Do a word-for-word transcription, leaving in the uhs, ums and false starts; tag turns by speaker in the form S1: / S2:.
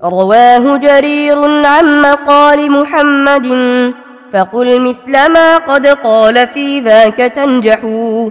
S1: رواه جرير عن مقال محمد، فقل مثل ما قد قال في ذاك تنجح.